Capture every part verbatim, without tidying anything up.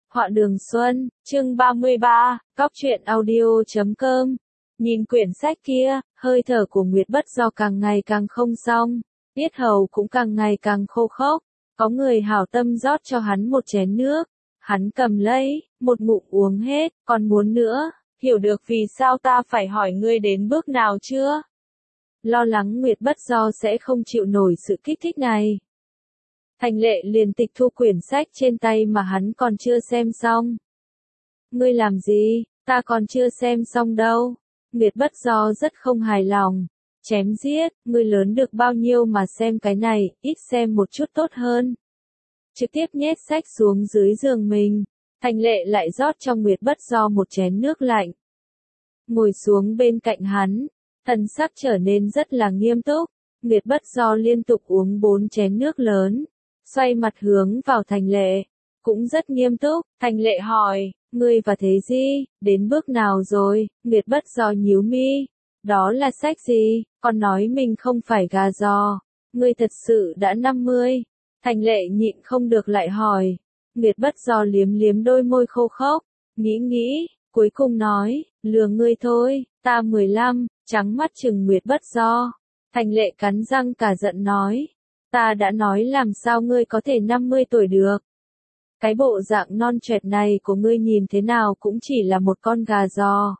Họa Đường Xuân, chương ba mươi ba, Cóc truyện audio chấm com. Nhìn quyển sách kia, hơi thở của Nguyệt Bất Do càng ngày càng không xong, yết hầu cũng càng ngày càng khô khốc. Có người hảo tâm rót cho hắn một chén nước, hắn cầm lấy, một ngụm uống hết, còn muốn nữa, hiểu được vì sao ta phải hỏi ngươi đến bước nào chưa? Lo lắng Nguyệt Bất Do sẽ không chịu nổi sự kích thích này. Thành Lệ liền tịch thu quyển sách trên tay mà hắn còn chưa xem xong. Ngươi làm gì, ta còn chưa xem xong đâu. Nguyệt Bất Do rất không hài lòng. Chém giết, ngươi lớn được bao nhiêu mà xem cái này, ít xem một chút tốt hơn. Trực tiếp nhét sách xuống dưới giường mình. Thành Lệ lại rót cho Nguyệt Bất Do một chén nước lạnh. Ngồi xuống bên cạnh hắn, thần sắc trở nên rất là nghiêm túc. Nguyệt Bất Do liên tục uống bốn chén nước lớn. Xoay mặt hướng vào Thành Lệ, cũng rất nghiêm túc. Thành Lệ hỏi, ngươi và Thế Di, đến bước nào rồi? Nguyệt Bất Do nhíu mi, đó là sách gì? Còn nói mình không phải gà giò, ngươi thật sự đã năm mươi. Thành Lệ nhịn không được lại hỏi. Nguyệt Bất Do liếm liếm đôi môi khô khốc, nghĩ nghĩ, cuối cùng nói, lừa ngươi thôi, ta mười lăm, trắng mắt chừng Nguyệt Bất Do. Thành Lệ cắn răng cả giận nói. Ta đã nói làm sao ngươi có thể năm mươi tuổi được. Cái bộ dạng non trẻ này của ngươi nhìn thế nào cũng chỉ là một con gà giò.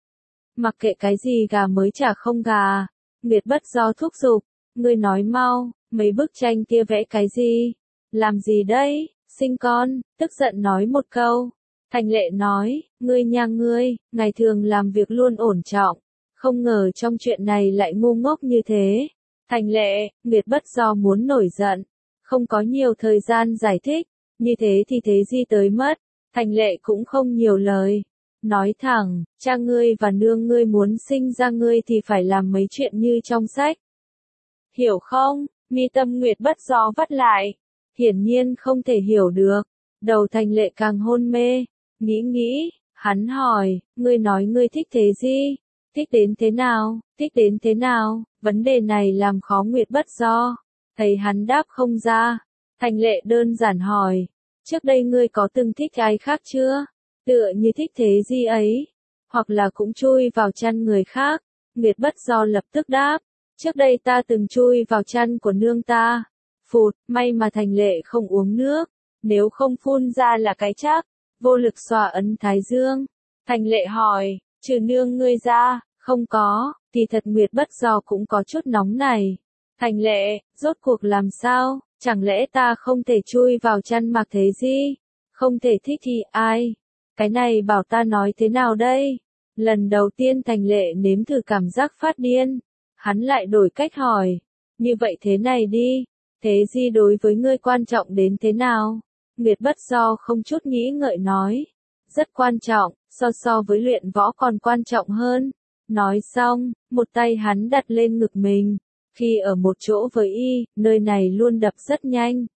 Mặc kệ cái gì gà mới chả không gà. Nguyệt Bất Do thúc giục, ngươi nói mau, mấy bức tranh kia vẽ cái gì? Làm gì đây? Sinh con, tức giận nói một câu. Thành Lệ nói, ngươi nha ngươi, ngày thường làm việc luôn ổn trọng, không ngờ trong chuyện này lại ngu ngốc như thế. Thành Lệ, Nguyệt Bất Do muốn nổi giận, không có nhiều thời gian giải thích, như thế thì Thế Di tới mất. Thành Lệ cũng không nhiều lời, nói thẳng, cha ngươi và nương ngươi muốn sinh ra ngươi thì phải làm mấy chuyện như trong sách. Hiểu không? Mi tâm Nguyệt Bất Do vắt lại, hiển nhiên không thể hiểu được. Đầu Thành Lệ càng hôn mê, nghĩ nghĩ, hắn hỏi, ngươi nói ngươi thích Thế Di, thích đến thế nào, thích đến thế nào? Vấn đề này làm khó Nguyệt Bất Do. Thấy hắn đáp không ra. Thành Lệ đơn giản hỏi. Trước đây ngươi có từng thích ai khác chưa? Tựa như thích Thế Di ấy. Hoặc là cũng chui vào chăn người khác. Nguyệt Bất Do lập tức đáp. Trước đây ta từng chui vào chăn của nương ta. Phụt, may mà Thành Lệ không uống nước. Nếu không phun ra là cái chắc. Vô lực xòa ấn thái dương. Thành Lệ hỏi. Trừ nương ngươi ra, không có. Thì thật Nguyệt Bất Do cũng có chút nóng này. Thành Lệ, rốt cuộc làm sao? Chẳng lẽ ta không thể chui vào chăn mặc Thế Di? Không thể thích thì ai? Cái này bảo ta nói thế nào đây? Lần đầu tiên Thành Lệ nếm thử cảm giác phát điên. Hắn lại đổi cách hỏi. Như vậy thế này đi. Thế Di đối với ngươi quan trọng đến thế nào? Nguyệt Bất Do không chút nghĩ ngợi nói. Rất quan trọng, so so với luyện võ còn quan trọng hơn. Nói xong, một tay hắn đặt lên ngực mình. Khi ở một chỗ với y, nơi này luôn đập rất nhanh.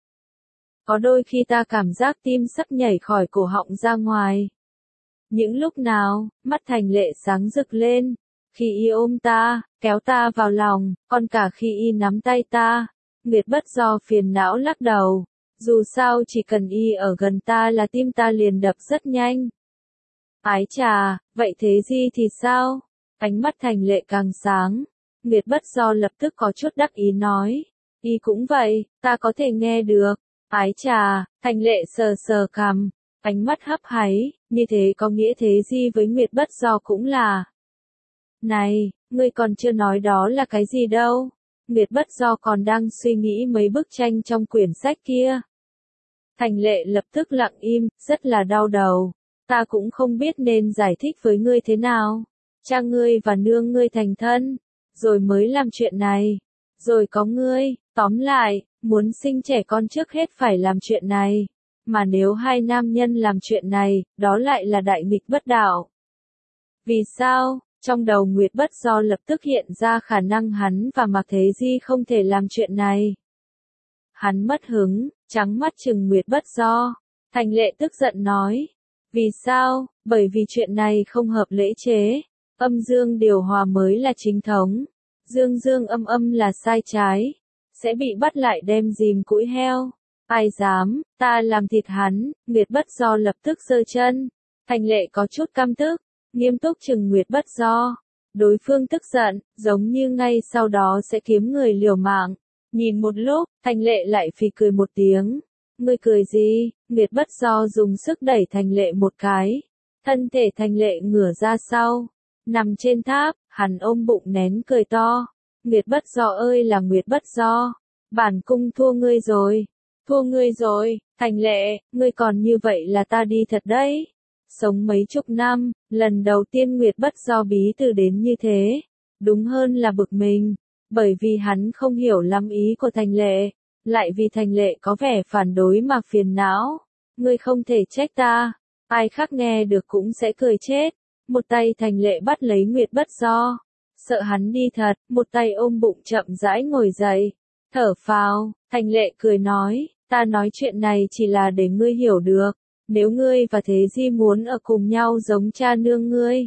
Có đôi khi ta cảm giác tim sắp nhảy khỏi cổ họng ra ngoài. Những lúc nào, mắt Thành Lệ sáng rực lên. Khi y ôm ta, kéo ta vào lòng, còn cả khi y nắm tay ta. Nguyệt Bất Do phiền não lắc đầu. Dù sao chỉ cần y ở gần ta là tim ta liền đập rất nhanh. Ái chà, vậy Thế Di thì sao? Ánh mắt Thành Lệ càng sáng. Nguyệt Bất Do lập tức có chút đắc ý nói. Y cũng vậy, ta có thể nghe được. Ái chà, Thành Lệ sờ sờ cằm. Ánh mắt hấp háy, như thế có nghĩa Thế Di với Nguyệt Bất Do cũng là. Này, ngươi còn chưa nói đó là cái gì đâu. Nguyệt Bất Do còn đang suy nghĩ mấy bức tranh trong quyển sách kia. Thành Lệ lập tức lặng im, rất là đau đầu. Ta cũng không biết nên giải thích với ngươi thế nào. Cha ngươi và nương ngươi thành thân, rồi mới làm chuyện này, rồi có ngươi, tóm lại, muốn sinh trẻ con trước hết phải làm chuyện này, mà nếu hai nam nhân làm chuyện này, đó lại là đại nghịch bất đạo. Vì sao? Trong đầu Nguyệt Bất Do lập tức hiện ra khả năng hắn và Mạc Thế Di không thể làm chuyện này. Hắn mất hứng, trắng mắt chừng Nguyệt Bất Do. Thành Lệ tức giận nói. Vì sao? Bởi vì chuyện này không hợp lễ chế. Âm dương điều hòa mới là chính thống. Dương dương âm âm là sai trái. Sẽ bị bắt lại đem dìm củi heo. Ai dám, ta làm thịt hắn, Nguyệt Bất Do lập tức giơ chân. Thành Lệ có chút căm tức, nghiêm túc chừng Nguyệt Bất Do. Đối phương tức giận, giống như ngay sau đó sẽ kiếm người liều mạng. Nhìn một lúc, Thành Lệ lại phì cười một tiếng. Ngươi cười gì? Nguyệt Bất Do dùng sức đẩy Thành Lệ một cái. Thân thể Thành Lệ ngửa ra sau. Nằm trên tháp, hắn ôm bụng nén cười to. Nguyệt Bất Do ơi là Nguyệt Bất Do. Bản cung thua ngươi rồi. Thua ngươi rồi, Thành Lệ, ngươi còn như vậy là ta đi thật đấy. Sống mấy chục năm, lần đầu tiên Nguyệt Bất Do bí từ đến như thế. Đúng hơn là bực mình. Bởi vì hắn không hiểu lắm ý của Thành Lệ. Lại vì Thành Lệ có vẻ phản đối mà phiền não. Ngươi không thể trách ta. Ai khác nghe được cũng sẽ cười chết. Một tay Thành Lệ bắt lấy Nguyệt Bất Do. Sợ hắn đi thật, một tay ôm bụng chậm rãi ngồi dậy. Thở phào, Thành Lệ cười nói, ta nói chuyện này chỉ là để ngươi hiểu được. Nếu ngươi và Thế Di muốn ở cùng nhau giống cha nương ngươi.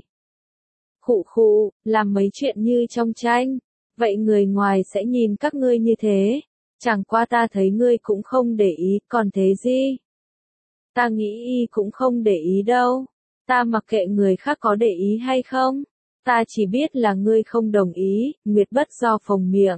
Khụ khụ, làm mấy chuyện như trong tranh. Vậy người ngoài sẽ nhìn các ngươi như thế. Chẳng qua ta thấy ngươi cũng không để ý, còn Thế Di. Ta nghĩ y cũng không để ý đâu. Ta mặc kệ người khác có để ý hay không. Ta chỉ biết là ngươi không đồng ý, Nguyệt Bất Do phồng miệng.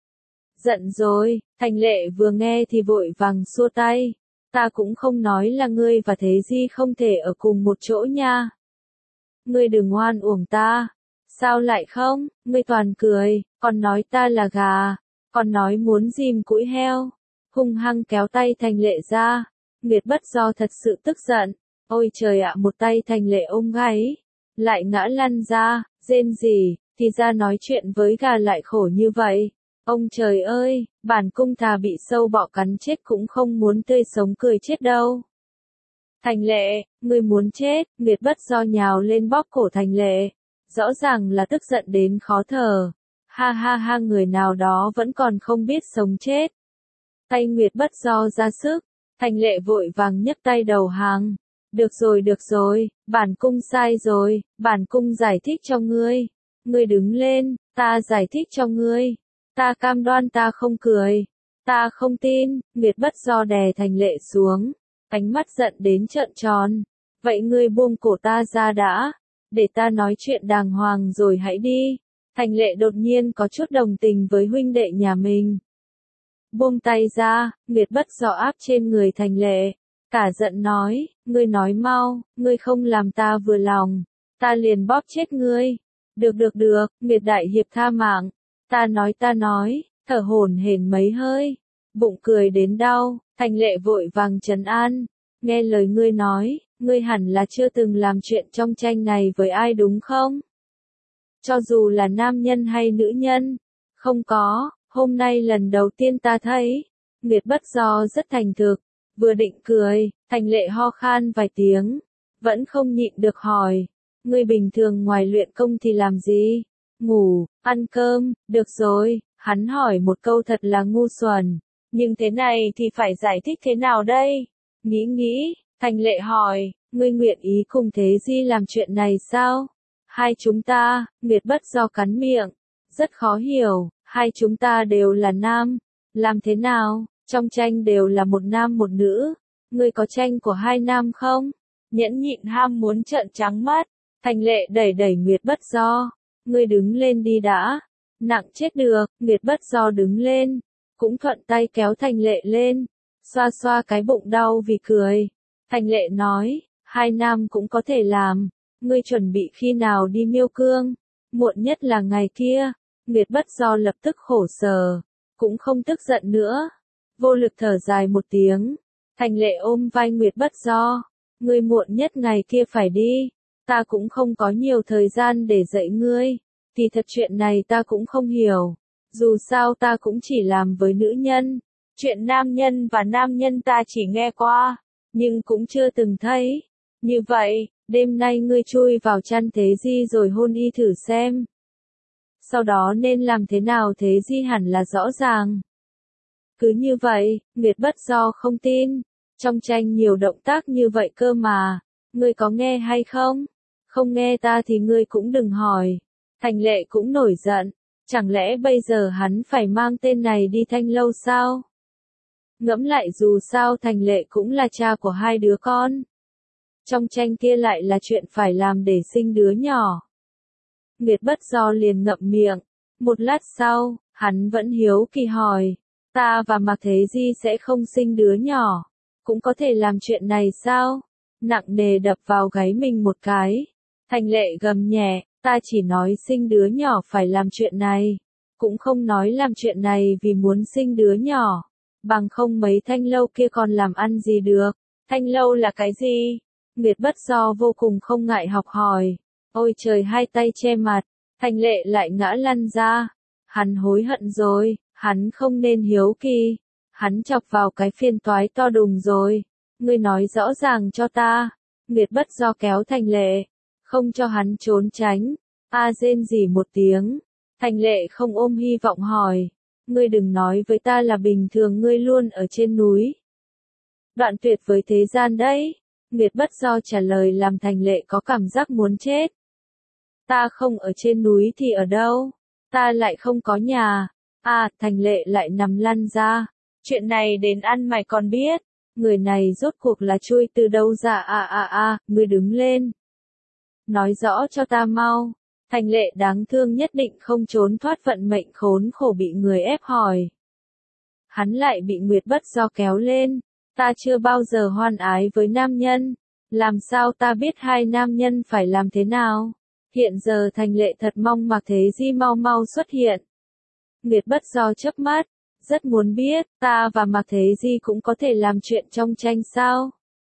Giận rồi, Thành Lệ vừa nghe thì vội vàng xua tay. Ta cũng không nói là ngươi và Thế Di không thể ở cùng một chỗ nha. Ngươi đừng oan uổng ta. Sao lại không, ngươi toàn cười, còn nói ta là gà, còn nói muốn dìm củi heo. Hung hăng kéo tay Thành Lệ ra. Nguyệt Bất Do thật sự tức giận. Ôi trời ạ, một tay Thành Lệ ôm gáy. Lại ngã lăn ra, rên rỉ, thì ra nói chuyện với gà lại khổ như vậy. Ông trời ơi, bản cung thà bị sâu bọ cắn chết cũng không muốn tươi sống cười chết đâu. Thành Lệ, ngươi muốn chết, Nguyệt Bất Do nhào lên bóp cổ Thành Lệ. Rõ ràng là tức giận đến khó thở. Ha ha ha, người nào đó vẫn còn không biết sống chết. Tay Nguyệt Bất Do ra sức, Thành Lệ vội vàng nhấc tay đầu hàng. Được rồi được rồi, bản cung sai rồi, bản cung giải thích cho ngươi. Ngươi đứng lên, ta giải thích cho ngươi. Ta cam đoan ta không cười. Ta không tin, Nguyệt Bất Do đè Thành Lệ xuống. Ánh mắt giận đến trợn tròn. Vậy ngươi buông cổ ta ra đã. Để ta nói chuyện đàng hoàng rồi hãy đi. Thành Lệ đột nhiên có chút đồng tình với huynh đệ nhà mình. Buông tay ra, Nguyệt Bất Do áp trên người Thành Lệ. Cả giận nói, ngươi nói mau, ngươi không làm ta vừa lòng. Ta liền bóp chết ngươi. Được được được, Nguyệt Đại Hiệp tha mạng. Ta nói ta nói, thở hổn hển mấy hơi. Bụng cười đến đau, Thành Lệ vội vàng trấn an. Nghe lời ngươi nói, ngươi hẳn là chưa từng làm chuyện trong tranh này với ai đúng không? Cho dù là nam nhân hay nữ nhân. Không có, hôm nay lần đầu tiên ta thấy. Nguyệt Bất Do rất thành thực. Vừa định cười, Thành Lệ ho khan vài tiếng. Vẫn không nhịn được hỏi. Ngươi bình thường ngoài luyện công thì làm gì? Ngủ, ăn cơm, được rồi. Hắn hỏi một câu thật là ngu xuẩn. Nhưng thế này thì phải giải thích thế nào đây? Nghĩ nghĩ, Thành Lệ hỏi, ngươi nguyện ý cùng Thế Di làm chuyện này sao? Hai chúng ta, Nguyệt Bất Do cắn miệng. Rất khó hiểu, hai chúng ta đều là nam. Làm thế nào? Trong tranh đều là một nam một nữ. Ngươi có tranh của hai nam không? Nhẫn nhịn ham muốn trợn trắng mắt. Thành Lệ đẩy đẩy Nguyệt Bất Do. Ngươi đứng lên đi đã. Nặng chết được, Nguyệt Bất Do đứng lên. Cũng thuận tay kéo Thành Lệ lên. Xoa xoa cái bụng đau vì cười. Thành Lệ nói, hai nam cũng có thể làm. Ngươi chuẩn bị khi nào đi Miêu Cương? Muộn nhất là ngày kia. Nguyệt Bất Do lập tức khổ sở. Cũng không tức giận nữa. Vô lực thở dài một tiếng. Thành Lệ ôm vai Nguyệt Bất Do. Ngươi muộn nhất ngày kia phải đi. Ta cũng không có nhiều thời gian để dạy ngươi. Thì thật chuyện này ta cũng không hiểu. Dù sao ta cũng chỉ làm với nữ nhân. Chuyện nam nhân và nam nhân ta chỉ nghe qua. Nhưng cũng chưa từng thấy. Như vậy, đêm nay ngươi chui vào chăn Thế Di rồi hôn y thử xem. Sau đó nên làm thế nào Thế Di hẳn là rõ ràng. Cứ như vậy, Nguyệt Bất Do không tin. Trong tranh nhiều động tác như vậy cơ mà. Ngươi có nghe hay không? Không nghe ta thì ngươi cũng đừng hỏi. Thành Lệ cũng nổi giận. Chẳng lẽ bây giờ hắn phải mang tên này đi Thanh Lâu sao? Ngẫm lại dù sao Thành Lệ cũng là cha của hai đứa con. Trong tranh kia lại là chuyện phải làm để sinh đứa nhỏ. Nguyệt Bất Do liền ngậm miệng. Một lát sau, hắn vẫn hiếu kỳ hỏi. Ta và Mạc Thế Di sẽ không sinh đứa nhỏ. Cũng có thể làm chuyện này sao? Nặng nề đập vào gáy mình một cái. Thành Lệ gầm nhẹ, ta chỉ nói sinh đứa nhỏ phải làm chuyện này. Cũng không nói làm chuyện này vì muốn sinh đứa nhỏ. Bằng không mấy thanh lâu kia còn làm ăn gì được. Thanh lâu là cái gì? Nguyệt Bất Do vô cùng không ngại học hỏi. Ôi trời, hai tay che mặt. Thành Lệ lại ngã lăn ra. Hắn hối hận rồi, hắn không nên hiếu kỳ. Hắn chọc vào cái phiền toái to đùng rồi. Ngươi nói rõ ràng cho ta. Nguyệt Bất Do kéo Thành Lệ. Không cho hắn trốn tránh. A rên rỉ một tiếng. Thành Lệ không ôm hy vọng hỏi. Ngươi đừng nói với ta là bình thường ngươi luôn ở trên núi. Đoạn tuyệt với thế gian đấy. Nguyệt Bất Do trả lời làm Thành Lệ có cảm giác muốn chết. Ta không ở trên núi thì ở đâu? Ta lại không có nhà. À, Thành Lệ lại nằm lăn ra. Chuyện này đến ăn mày còn biết. Người này rốt cuộc là chui từ đâu ra? À à à, ngươi đứng lên. Nói rõ cho ta mau. Thành Lệ đáng thương nhất định không trốn thoát vận mệnh khốn khổ bị người ép hỏi. Hắn lại bị Nguyệt Bất Do kéo lên. Ta chưa bao giờ hoan ái với nam nhân. Làm sao ta biết hai nam nhân phải làm thế nào? Hiện giờ Thành Lệ thật mong Mạc Thế Di mau mau xuất hiện. Nguyệt Bất Do chớp mắt. Rất muốn biết, ta và Mạc Thế Di cũng có thể làm chuyện trong tranh sao?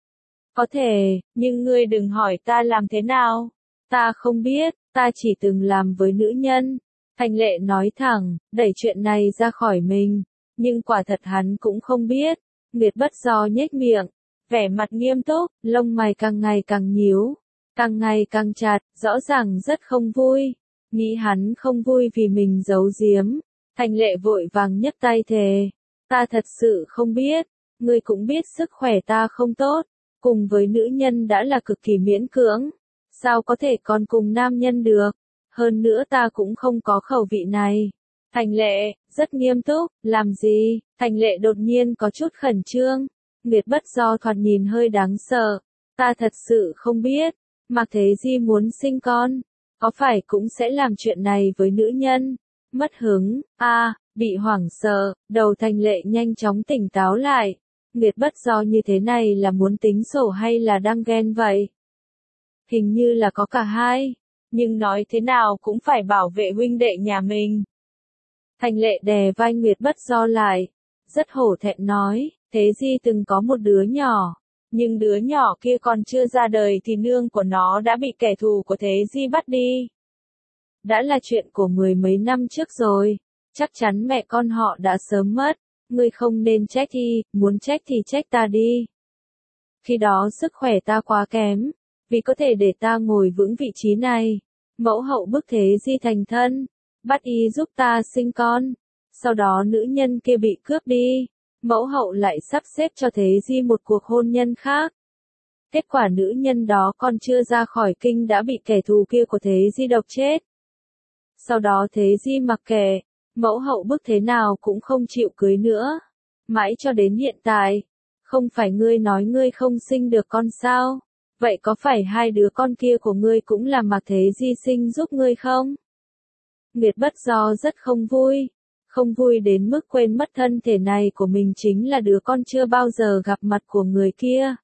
Có thể, nhưng ngươi đừng hỏi ta làm thế nào. Ta không biết, ta chỉ từng làm với nữ nhân. Thành Lệ nói thẳng, đẩy chuyện này ra khỏi mình. Nhưng quả thật hắn cũng không biết. Nguyệt Bất Do nhếch miệng, vẻ mặt nghiêm túc, lông mày càng ngày càng nhíu, càng ngày càng chặt, rõ ràng rất không vui. Nghĩ hắn không vui vì mình giấu giếm. Thành Lệ vội vàng nhấc tay thề. Ta thật sự không biết, ngươi cũng biết sức khỏe ta không tốt, cùng với nữ nhân đã là cực kỳ miễn cưỡng. Sao có thể còn cùng nam nhân được? Hơn nữa ta cũng không có khẩu vị này. Thành Lệ, rất nghiêm túc, làm gì? Thành Lệ đột nhiên có chút khẩn trương. Nguyệt Bất Do thoạt nhìn hơi đáng sợ. Ta thật sự không biết. Mạc Thế Di muốn sinh con. Có phải cũng sẽ làm chuyện này với nữ nhân? Mất hứng, a à, bị hoảng sợ, đầu Thành Lệ nhanh chóng tỉnh táo lại. Nguyệt Bất Do như thế này là muốn tính sổ hay là đang ghen vậy? Hình như là có cả hai. Nhưng nói thế nào cũng phải bảo vệ huynh đệ nhà mình. Thành Lệ đè vai Nguyệt Bất Do lại. Rất hổ thẹn nói, Thế Di từng có một đứa nhỏ. Nhưng đứa nhỏ kia còn chưa ra đời thì nương của nó đã bị kẻ thù của Thế Di bắt đi. Đã là chuyện của mười mấy năm trước rồi. Chắc chắn mẹ con họ đã sớm mất. Ngươi không nên trách đi, muốn trách thì trách ta đi. Khi đó sức khỏe ta quá kém. Vì có thể để ta ngồi vững vị trí này. Mẫu hậu bức Thế Di thành thân. Bắt y giúp ta sinh con. Sau đó nữ nhân kia bị cướp đi. Mẫu hậu lại sắp xếp cho Thế Di một cuộc hôn nhân khác. Kết quả nữ nhân đó còn chưa ra khỏi kinh đã bị kẻ thù kia của Thế Di độc chết. Sau đó Thế Di mặc kệ, mẫu hậu bức thế nào cũng không chịu cưới nữa. Mãi cho đến hiện tại, không phải ngươi nói ngươi không sinh được con sao? Vậy có phải hai đứa con kia của ngươi cũng là Mạc Thế Di sinh giúp ngươi không? Nguyệt Bất Do rất không vui. Không vui đến mức quên mất thân thể này của mình chính là đứa con chưa bao giờ gặp mặt của người kia.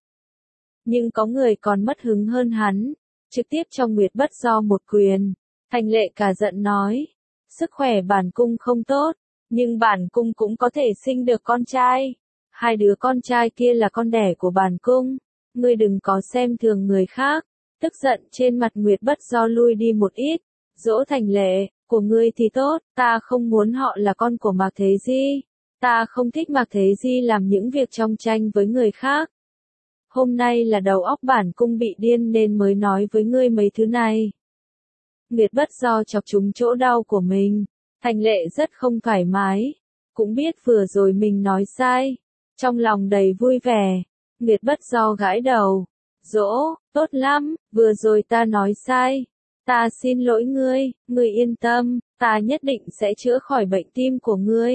Nhưng có người còn mất hứng hơn hắn. Trực tiếp cho Nguyệt Bất Do một quyền. Thành Lệ cả giận nói. Sức khỏe bản cung không tốt. Nhưng bản cung cũng có thể sinh được con trai. Hai đứa con trai kia là con đẻ của bản cung. Ngươi đừng có xem thường người khác. Tức giận trên mặt Nguyệt Bất Do lui đi một ít. Dỗ Thành Lệ, của ngươi thì tốt, ta không muốn họ là con của Mạc Thế Di. Ta không thích Mạc Thế Di làm những việc trong tranh với người khác. Hôm nay là đầu óc bản cung bị điên nên mới nói với ngươi mấy thứ này. Nguyệt Bất Do chọc trúng chỗ đau của mình. Thành Lệ rất không thoải mái. Cũng biết vừa rồi mình nói sai. Trong lòng đầy vui vẻ. Nguyệt Bất Do gãi đầu. Dỗ, tốt lắm, vừa rồi ta nói sai. Ta xin lỗi ngươi, ngươi yên tâm, ta nhất định sẽ chữa khỏi bệnh tim của ngươi.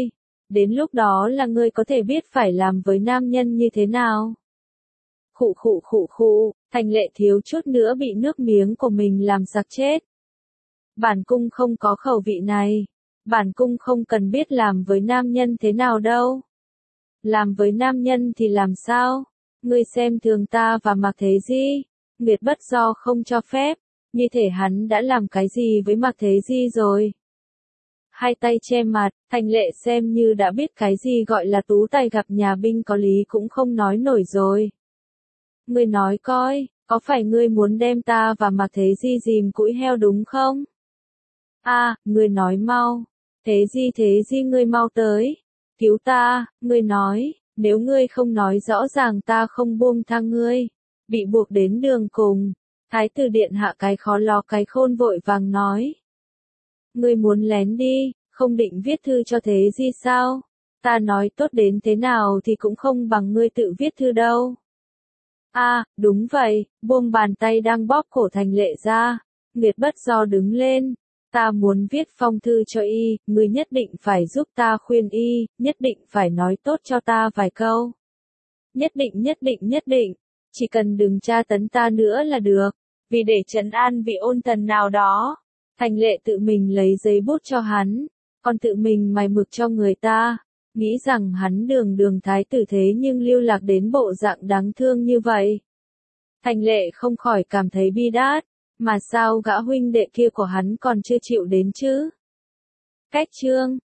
đến lúc đó là ngươi có thể biết phải làm với nam nhân như thế nào. Khụ khụ khụ khụ, Thành Lệ thiếu chút nữa bị nước miếng của mình làm sặc chết. Bản cung không có khẩu vị này. Bản cung không cần biết làm với nam nhân thế nào đâu. Làm với nam nhân thì làm sao? Ngươi xem thường ta và Mạc Thế Di. Nguyệt Bất Do không cho phép. Như thể hắn đã làm cái gì với Mạc Thế Di rồi. Hai tay che mặt, Thành Lệ xem như đã biết cái gì gọi là tú tài gặp nhà binh có lý cũng không nói nổi rồi. Ngươi nói coi, có phải ngươi muốn đem ta và Mạc Thế Di dìm củi heo đúng không? A, à, ngươi nói mau. Thế Di Thế Di ngươi mau tới. Cứu ta, ngươi nói, nếu ngươi không nói rõ ràng ta không buông tha ngươi. Bị buộc đến đường cùng. Thái tử điện hạ cái khó lo cái khôn vội vàng nói. Ngươi muốn lén đi, không định viết thư cho Thế Di sao? Ta nói tốt đến thế nào thì cũng không bằng ngươi tự viết thư đâu. A, à, đúng vậy, buông bàn tay đang bóp cổ Thành Lệ ra. Nguyệt Bất Do đứng lên. Ta muốn viết phong thư cho y, ngươi nhất định phải giúp ta khuyên y, nhất định phải nói tốt cho ta vài câu. Nhất định nhất định nhất định, chỉ cần đừng tra tấn ta nữa là được, vì để trấn an vị ôn tần nào đó. Thành Lệ tự mình lấy giấy bút cho hắn, còn tự mình mài mực cho người ta, nghĩ rằng hắn đường đường thái tử thế nhưng lưu lạc đến bộ dạng đáng thương như vậy. Thành Lệ không khỏi cảm thấy bi đát. Mà sao gã huynh đệ kia của hắn còn chưa chịu đến chứ? Cách chương